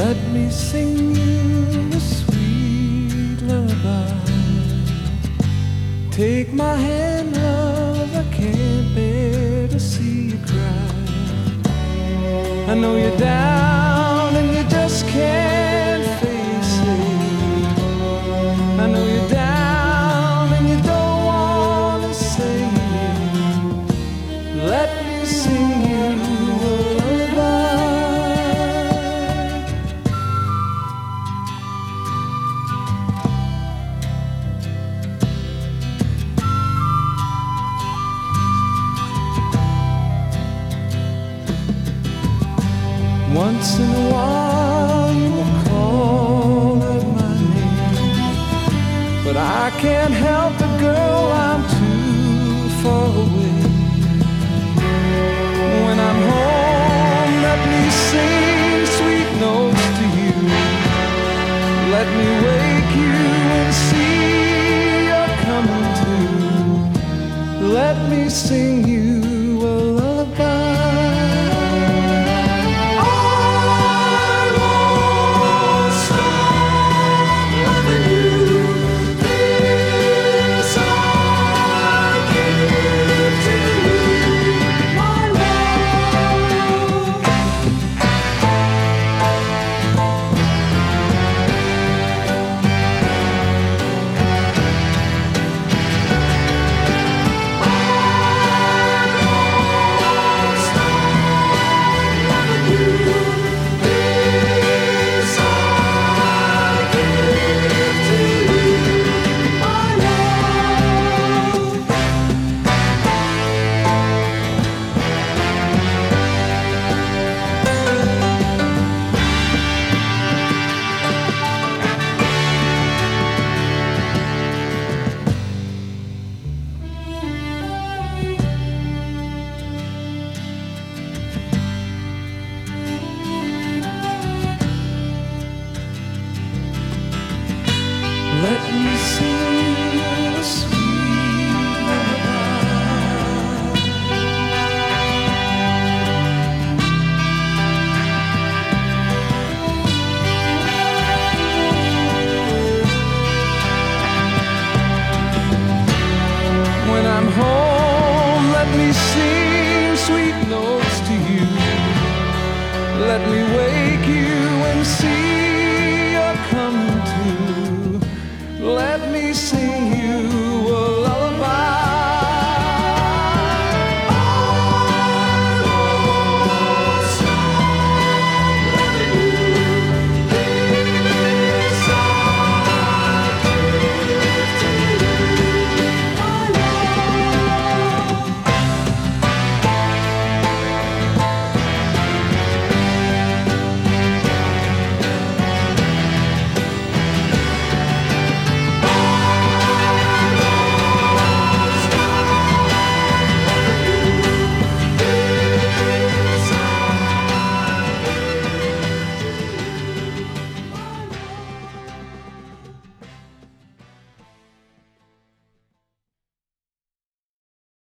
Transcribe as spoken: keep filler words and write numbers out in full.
Let me sing you a sweet lullaby. Take my hand, love, I can't bear to see you cry. I know you're down and you just can't face it. I know you're down and you don't want to say it. Let me sing you a lullaby. Once in a while you will call out my name, but I can't help it, girl, I'm too far away. When I'm home, let me sing sweet notes to you. Let me wake you and see you're coming to. Let me sing you a lullaby. Let me sing a sweet lullaby. When I'm home, let me sing sweet notes to you. Let me wait